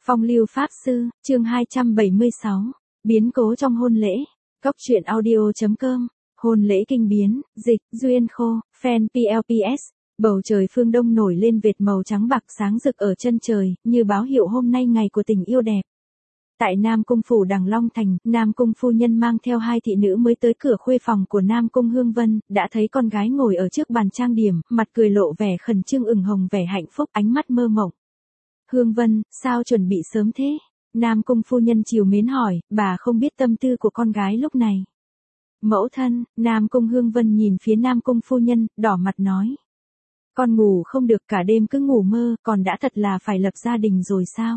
Phong lưu Pháp Sư, chương 276, biến cố trong hôn lễ, Cốc truyện audio.com, hôn lễ kinh biến, dịch, Duyên Khô, fan PLPS, bầu trời phương đông nổi lên vệt màu trắng bạc sáng rực ở chân trời, như báo hiệu hôm nay ngày của tình yêu đẹp. Tại Nam Cung phủ Đằng Long Thành, Nam Cung phu nhân mang theo hai thị nữ mới tới cửa khuê phòng của Nam Cung Hương Vân, đã thấy con gái ngồi ở trước bàn trang điểm, mặt cười lộ vẻ khẩn trương ửng hồng vẻ hạnh phúc, ánh mắt mơ mộng. Hương Vân, sao chuẩn bị sớm thế? Nam Cung phu nhân trìu mến hỏi, bà không biết tâm tư của con gái lúc này. Mẫu thân, Nam Cung Hương Vân nhìn phía Nam Cung phu nhân, đỏ mặt nói. Con ngủ không được cả đêm cứ ngủ mơ, còn đã thật là phải lập gia đình rồi sao?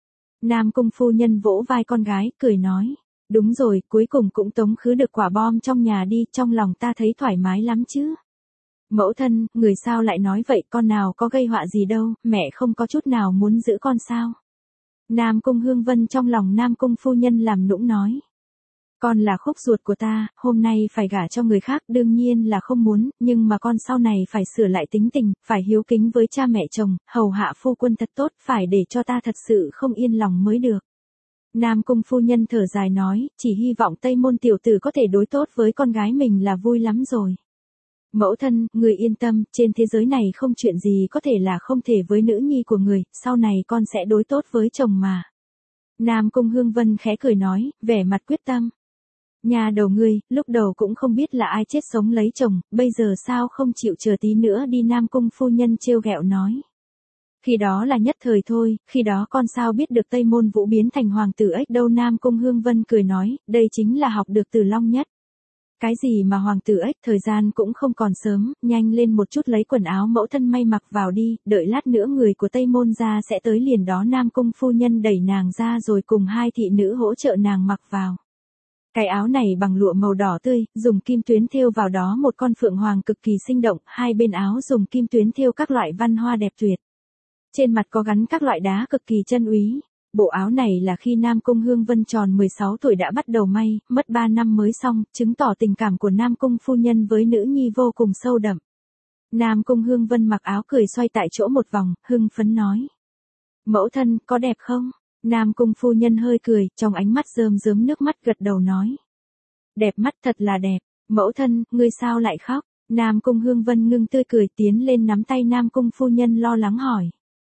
Nam Cung phu nhân vỗ vai con gái, cười nói. Đúng rồi, cuối cùng cũng tống khứ được quả bom trong nhà đi, trong lòng ta thấy thoải mái lắm chứ. Mẫu thân, người sao lại nói vậy, con nào có gây họa gì đâu, mẹ không có chút nào muốn giữ con sao. Nam Cung Hương Vân trong lòng Nam Cung phu nhân làm nũng nói. Con là khúc ruột của ta, hôm nay phải gả cho người khác đương nhiên là không muốn, nhưng mà con sau này phải sửa lại tính tình, phải hiếu kính với cha mẹ chồng, hầu hạ phu quân thật tốt, phải để cho ta thật sự không yên lòng mới được. Nam Cung phu nhân thở dài nói, chỉ hy vọng Tây Môn tiểu tử có thể đối tốt với con gái mình là vui lắm rồi. Mẫu thân, người yên tâm, trên thế giới này không chuyện gì có thể là không thể với nữ nhi của người, sau này con sẽ đối tốt với chồng mà. Nam Cung Hương Vân khẽ cười nói, vẻ mặt quyết tâm. Nhà đầu ngươi, lúc đầu cũng không biết là ai chết sống lấy chồng, bây giờ sao không chịu chờ tí nữa đi. Nam Cung phu nhân trêu ghẹo nói. Khi đó là nhất thời thôi, khi đó con sao biết được Tây Môn Vũ biến thành hoàng tử ếch đâu. Nam Cung Hương Vân cười nói, đây chính là học được từ Long Nhất. Cái gì mà hoàng tử ếch, thời gian cũng không còn sớm, nhanh lên một chút lấy quần áo mẫu thân may mặc vào đi, đợi lát nữa người của Tây Môn gia sẽ tới liền đó. Nam Cung phu nhân đẩy nàng ra rồi cùng hai thị nữ hỗ trợ nàng mặc vào. Cái áo này bằng lụa màu đỏ tươi, dùng kim tuyến thêu vào đó một con phượng hoàng cực kỳ sinh động, hai bên áo dùng kim tuyến thêu các loại văn hoa đẹp tuyệt. Trên mặt có gắn các loại đá cực kỳ chân úy. Bộ áo này là khi Nam Cung Hương Vân tròn 16 tuổi đã bắt đầu may, mất 3 năm mới xong, chứng tỏ tình cảm của Nam Cung phu nhân với nữ nhi vô cùng sâu đậm. Nam Cung Hương Vân mặc áo cười xoay tại chỗ một vòng, hưng phấn nói. Mẫu thân, có đẹp không? Nam Cung phu nhân hơi cười, trong ánh mắt rơm rớm nước mắt gật đầu nói. Đẹp mắt, thật là đẹp. Mẫu thân, ngươi sao lại khóc? Nam Cung Hương Vân ngưng tươi cười tiến lên nắm tay Nam Cung phu nhân lo lắng hỏi.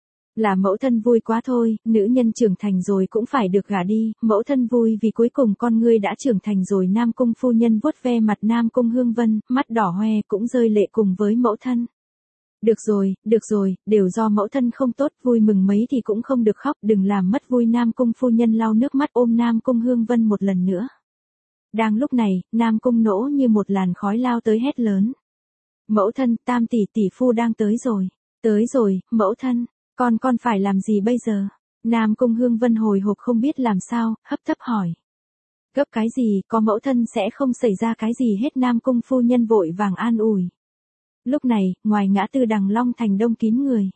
Là mẫu thân vui quá thôi, nữ nhân trưởng thành rồi cũng phải được gả đi, mẫu thân vui vì cuối cùng con ngươi đã trưởng thành rồi. Nam Cung phu nhân vuốt ve mặt Nam Cung Hương Vân, mắt đỏ hoe cũng rơi lệ cùng với mẫu thân. Được rồi, đều do mẫu thân không tốt, vui mừng mấy thì cũng không được khóc, đừng làm mất vui. Nam Cung phu nhân lau nước mắt ôm Nam Cung Hương Vân một lần nữa. Đang lúc này, Nam Cung Nỗ như một làn khói lao tới hét lớn. Mẫu thân, Tam tỷ tỷ phu đang tới rồi. Tới rồi, mẫu thân. Con phải làm gì bây giờ? Nam Cung Hương Vân hồi hộp không biết làm sao, hấp tấp hỏi. Gấp cái gì, có mẫu thân sẽ không xảy ra cái gì hết. Nam Cung phu nhân vội vàng an ủi. Lúc này, ngoài ngã tư Đằng Long Thành đông kín người.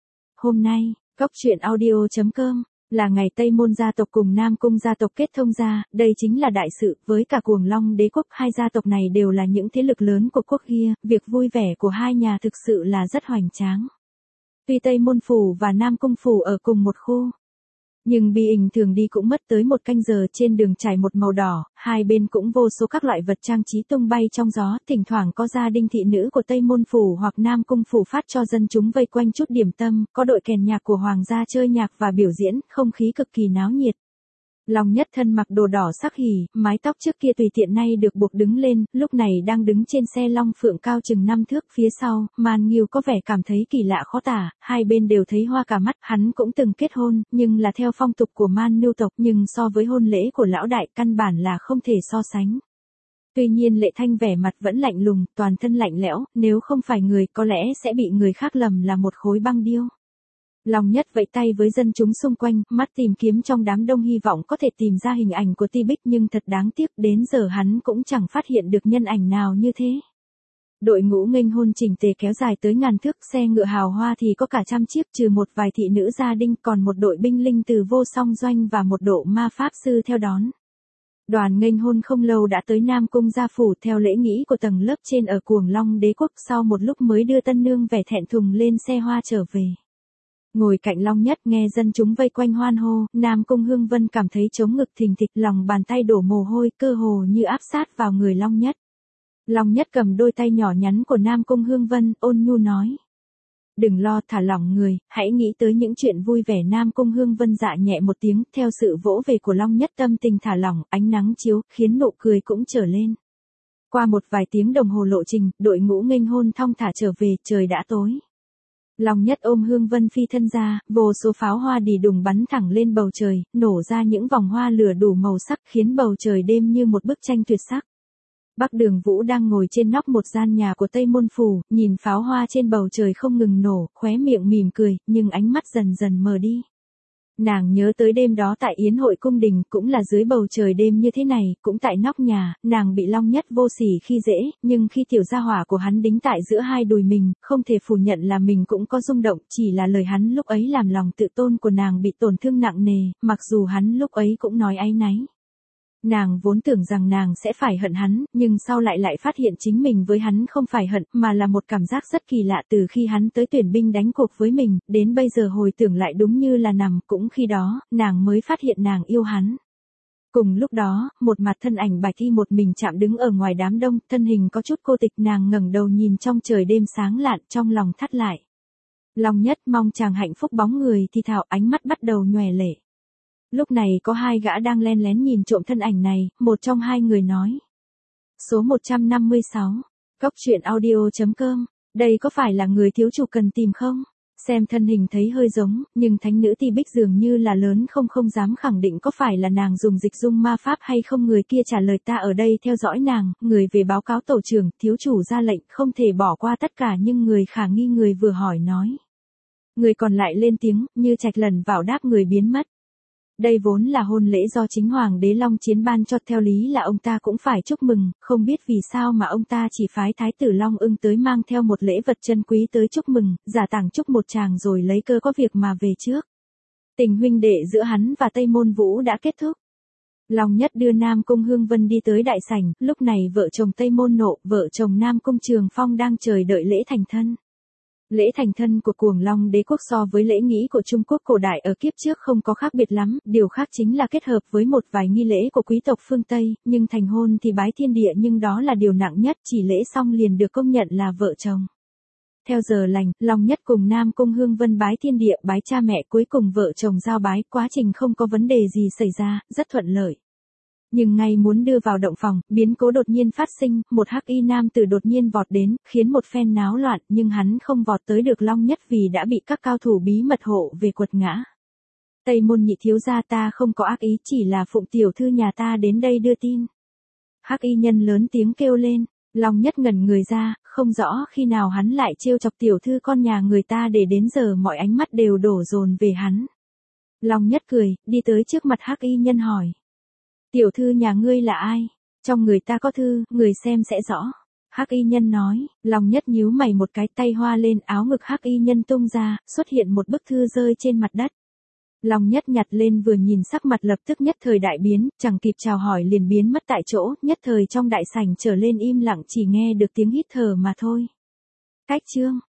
Hôm nay, Cốc truyện audio.com, là ngày Tây Môn gia tộc cùng Nam Cung gia tộc kết thông gia, đây chính là đại sự, với cả Cuồng Long đế quốc, hai gia tộc này đều là những thế lực lớn của quốc kia, việc vui vẻ của hai nhà thực sự là rất hoành tráng. Tuy Tây Môn phủ và Nam Cung phủ ở cùng một khu, nhưng bi ình thường đi cũng mất tới 1 canh giờ. Trên đường trải một màu đỏ, hai bên cũng vô số các loại vật trang trí tung bay trong gió, thỉnh thoảng có gia đình thị nữ của Tây Môn phủ hoặc Nam Cung phủ phát cho dân chúng vây quanh chút điểm tâm, có đội kèn nhạc của hoàng gia chơi nhạc và biểu diễn, không khí cực kỳ náo nhiệt. Long Nhất thân mặc đồ đỏ sắc hỉ, mái tóc trước kia tùy tiện nay được buộc đứng lên, lúc này đang đứng trên xe long phượng cao chừng 5 thước. Phía sau, Man Nghiêu có vẻ cảm thấy kỳ lạ khó tả, hai bên đều thấy hoa cả mắt. Hắn cũng từng kết hôn, nhưng là theo phong tục của Man Nưu tộc, nhưng so với hôn lễ của lão đại căn bản là không thể so sánh. Tuy nhiên Lệ Thanh vẻ mặt vẫn lạnh lùng, toàn thân lạnh lẽo, nếu không phải người có lẽ sẽ bị người khác lầm là một khối băng điêu. Long Nhất vẫy tay với dân chúng xung quanh, mắt tìm kiếm trong đám đông hy vọng có thể tìm ra hình ảnh của Ti Bích, nhưng thật đáng tiếc đến giờ hắn cũng chẳng phát hiện được nhân ảnh nào như thế. Đội ngũ nghênh hôn chỉnh tề kéo dài tới ngàn thước, xe ngựa hào hoa thì có cả trăm chiếc, trừ một vài thị nữ gia đình, còn một đội binh linh từ Vô Song doanh và một độ ma pháp sư theo đón. Đoàn nghênh hôn không lâu đã tới Nam Cung gia phủ theo lễ nghĩ của tầng lớp trên ở Cuồng Long đế quốc, sau một lúc mới đưa tân nương vẻ thẹn thùng lên xe hoa trở về. Ngồi cạnh Long Nhất nghe dân chúng vây quanh hoan hô, Nam Cung Hương Vân cảm thấy trống ngực thình thịch, lòng bàn tay đổ mồ hôi, cơ hồ như áp sát vào người Long Nhất. Long Nhất cầm đôi tay nhỏ nhắn của Nam Cung Hương Vân, ôn nhu nói. Đừng lo, thả lỏng người, hãy nghĩ tới những chuyện vui vẻ. Nam Cung Hương Vân dạ nhẹ một tiếng, theo sự vỗ về của Long Nhất tâm tình thả lỏng, ánh nắng chiếu, khiến nụ cười cũng trở lên. Qua một vài tiếng đồng hồ lộ trình, đội ngũ nghênh hôn thong thả trở về, trời đã tối. Long Nhất ôm Hương Vân phi thân ra, vô số pháo hoa đì đùng bắn thẳng lên bầu trời, nổ ra những vòng hoa lửa đủ màu sắc, khiến bầu trời đêm như một bức tranh tuyệt sắc. Bắc Đường Vũ đang ngồi trên nóc một gian nhà của Tây Môn Phủ, nhìn pháo hoa trên bầu trời không ngừng nổ, khóe miệng mỉm cười, nhưng ánh mắt dần dần mờ đi. Nàng nhớ tới đêm đó tại Yến hội cung đình, cũng là dưới bầu trời đêm như thế này, cũng tại nóc nhà, nàng bị Long Nhất vô sỉ khi dễ, nhưng khi tiểu gia hỏa của hắn đính tại giữa hai đùi mình, không thể phủ nhận là mình cũng có rung động, chỉ là lời hắn lúc ấy làm lòng tự tôn của nàng bị tổn thương nặng nề, mặc dù hắn lúc ấy cũng nói áy náy. Nàng vốn tưởng rằng nàng sẽ phải hận hắn, nhưng sau lại phát hiện chính mình với hắn không phải hận, mà là một cảm giác rất kỳ lạ từ khi hắn tới tuyển binh đánh cuộc với mình, đến bây giờ hồi tưởng lại đúng như là nằm, cũng khi đó, nàng mới phát hiện nàng yêu hắn. Cùng lúc đó, một mặt thân ảnh Bạch Y một mình chạm đứng ở ngoài đám đông, thân hình có chút cô tịch, nàng ngẩng đầu nhìn trong trời đêm sáng lạn, trong lòng thắt lại. Long Nhất mong chàng hạnh phúc, bóng người thì thào, ánh mắt bắt đầu nhòe lệ. Lúc này có hai gã đang len lén nhìn trộm thân ảnh này, một trong hai người nói. Số 156, coctruyện.audio.com, đây có phải là người thiếu chủ cần tìm không? Xem thân hình thấy hơi giống, nhưng thánh nữ Ti Bích dường như là lớn không dám khẳng định có phải là nàng dùng dịch dung ma pháp hay không. Người kia trả lời, ta ở đây theo dõi nàng, người về báo cáo tổ trưởng, thiếu chủ ra lệnh không thể bỏ qua tất cả. Nhưng người khả nghi người vừa hỏi nói. Người còn lại lên tiếng, như trạch lần vào đáp, người biến mất. Đây vốn là hôn lễ do chính Hoàng đế Long Chiến ban cho, theo lý là ông ta cũng phải chúc mừng, không biết vì sao mà ông ta chỉ phái Thái tử Long Ưng tới mang theo một lễ vật chân quý tới chúc mừng, giả tảng chúc một chàng rồi lấy cơ có việc mà về trước. Tình huynh đệ giữa hắn và Tây Môn Vũ đã kết thúc. Long Nhất đưa Nam Cung Hương Vân đi tới đại sảnh, lúc này vợ chồng Tây Môn Nộ, vợ chồng Nam Cung Trường Phong đang chờ đợi lễ thành thân. Lễ thành thân của Cuồng Long đế quốc so với lễ nghĩ của Trung Quốc cổ đại ở kiếp trước không có khác biệt lắm, điều khác chính là kết hợp với một vài nghi lễ của quý tộc phương Tây, nhưng thành hôn thì bái thiên địa, nhưng đó là điều nặng nhất, chỉ lễ xong liền được công nhận là vợ chồng. Theo giờ lành, Long Nhất cùng Nam Cung Hương Vân bái thiên địa, bái cha mẹ, cuối cùng vợ chồng giao bái, quá trình không có vấn đề gì xảy ra, rất thuận lợi. Nhưng ngay muốn đưa vào động phòng, biến cố đột nhiên phát sinh, một hắc y nam tử đột nhiên vọt đến, khiến một phen náo loạn, nhưng hắn không vọt tới được Long Nhất vì đã bị các cao thủ bí mật hộ về quật ngã. Tây Môn nhị thiếu gia, ta không có ác ý, chỉ là phụng tiểu thư nhà ta đến đây đưa tin. Hắc y nhân lớn tiếng kêu lên, Long Nhất ngẩn người ra, không rõ khi nào hắn lại trêu chọc tiểu thư con nhà người ta để đến giờ mọi ánh mắt đều đổ dồn về hắn. Long Nhất cười, đi tới trước mặt hắc y nhân hỏi. Tiểu thư nhà ngươi là ai? Trong người ta có thư, người xem sẽ rõ. Hắc y nhân nói, Long Nhất nhíu mày một cái, tay hoa lên, áo ngực hắc y nhân tung ra, xuất hiện một bức thư rơi trên mặt đất. Long Nhất nhặt lên vừa nhìn, sắc mặt lập tức nhất thời đại biến, chẳng kịp chào hỏi liền biến mất tại chỗ, nhất thời trong đại sảnh trở lên im lặng, chỉ nghe được tiếng hít thở mà thôi. Cách chương